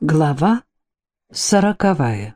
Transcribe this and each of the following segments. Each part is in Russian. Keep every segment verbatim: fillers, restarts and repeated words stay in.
Глава сороковая.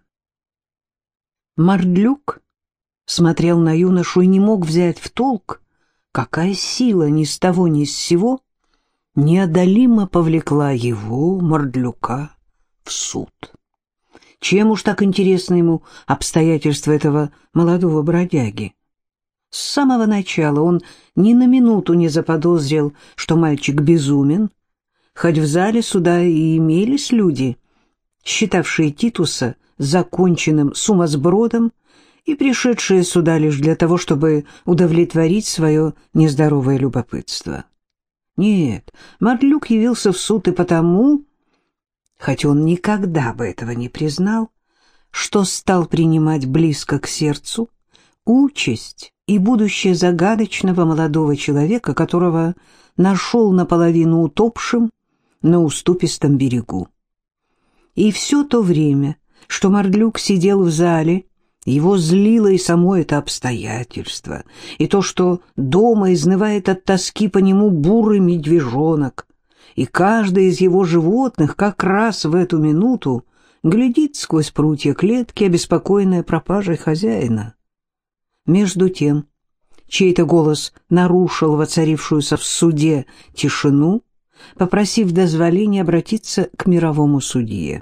Мардлюк смотрел на юношу и не мог взять в толк, какая сила ни с того ни с сего неодолимо повлекла его, Мардлюка, в суд. Чем уж так интересно ему обстоятельства этого молодого бродяги? С самого начала он ни на минуту не заподозрил, что мальчик безумен, хоть в зале суда и имелись люди, считавшие Титуса законченным сумасбродом и пришедшие сюда лишь для того, чтобы удовлетворить свое нездоровое любопытство. Нет, Мардлюк явился в суд и потому, хоть он никогда бы этого не признал, что стал принимать близко к сердцу участь и будущее загадочного молодого человека, которого нашел наполовину утопшим на уступистом берегу. И все то время, что Мардлюк сидел в зале, его злило и само это обстоятельство, и то, что дома изнывает от тоски по нему бурый медвежонок, и каждое из его животных как раз в эту минуту глядит сквозь прутья клетки, обеспокоенная пропажей хозяина. Между тем, чей-то голос нарушил воцарившуюся в суде тишину, попросив дозволения обратиться к мировому судье.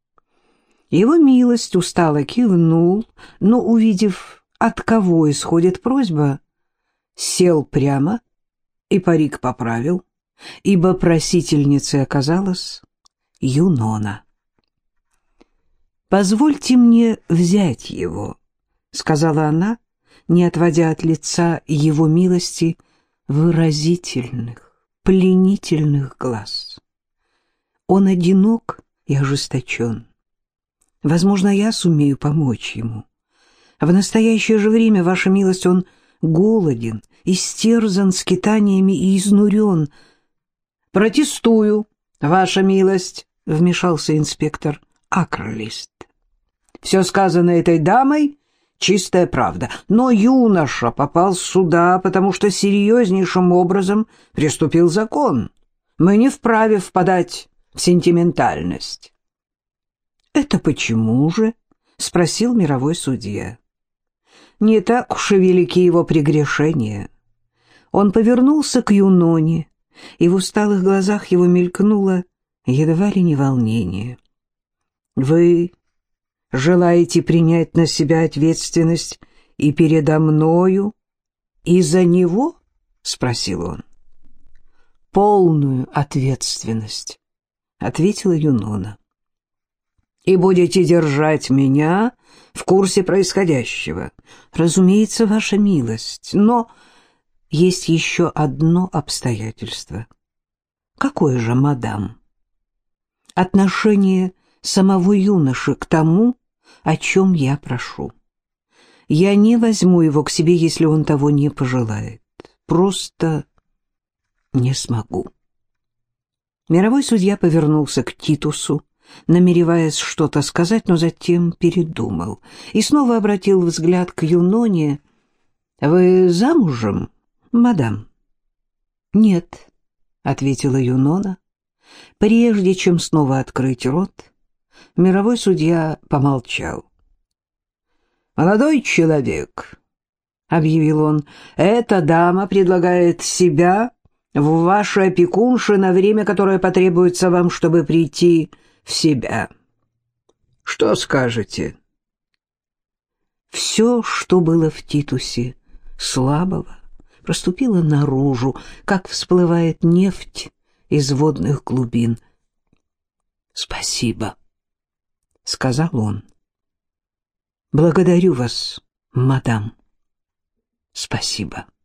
Его милость устало кивнул, но, увидев, от кого исходит просьба, сел прямо и парик поправил, ибо просительницей оказалась Юнона. «Позвольте мне взять его», — сказала она, не отводя от лица его милости выразительных, пленительных глаз. Он одинок и ожесточен. Возможно, я сумею помочь ему. В настоящее же время, ваша милость, он голоден, истерзан скитаниями и изнурен. «Протестую, ваша милость», — вмешался инспектор Акрлист. «Все сказанное этой дамой — чистая правда, но юноша попал сюда, потому что серьезнейшим образом приступил закон. Мы не вправе впадать в сентиментальность». «Это почему же?» — спросил мировой судья. «Не так уж и велики его прегрешения». Он повернулся к Юноне, и в усталых глазах его мелькнуло едва ли не волнение. «Вы желаете принять на себя ответственность и передо мною, и за него?» — спросил он. «Полную ответственность», — ответила Юнона. «И будете держать меня в курсе происходящего?» «Разумеется, ваша милость, но есть еще одно обстоятельство». «Какое же, мадам?» «Отношение самого юноши к тому, о чем я прошу. Я не возьму его к себе, если он того не пожелает. Просто не смогу». Мировой судья повернулся к Титусу, намереваясь что-то сказать, но затем передумал и снова обратил взгляд к Юноне. «Вы замужем, мадам?» «Нет», — ответила Юнона. Прежде чем снова открыть рот, мировой судья помолчал. «Молодой человек», — объявил он, — «эта дама предлагает себя в ваши опекунши на время, которое потребуется вам, чтобы прийти в себя. Что скажете?» Все, что было в Титусе слабого, проступило наружу, как всплывает нефть из водных глубин. «Спасибо», — сказал он. «Благодарю вас, мадам. Спасибо».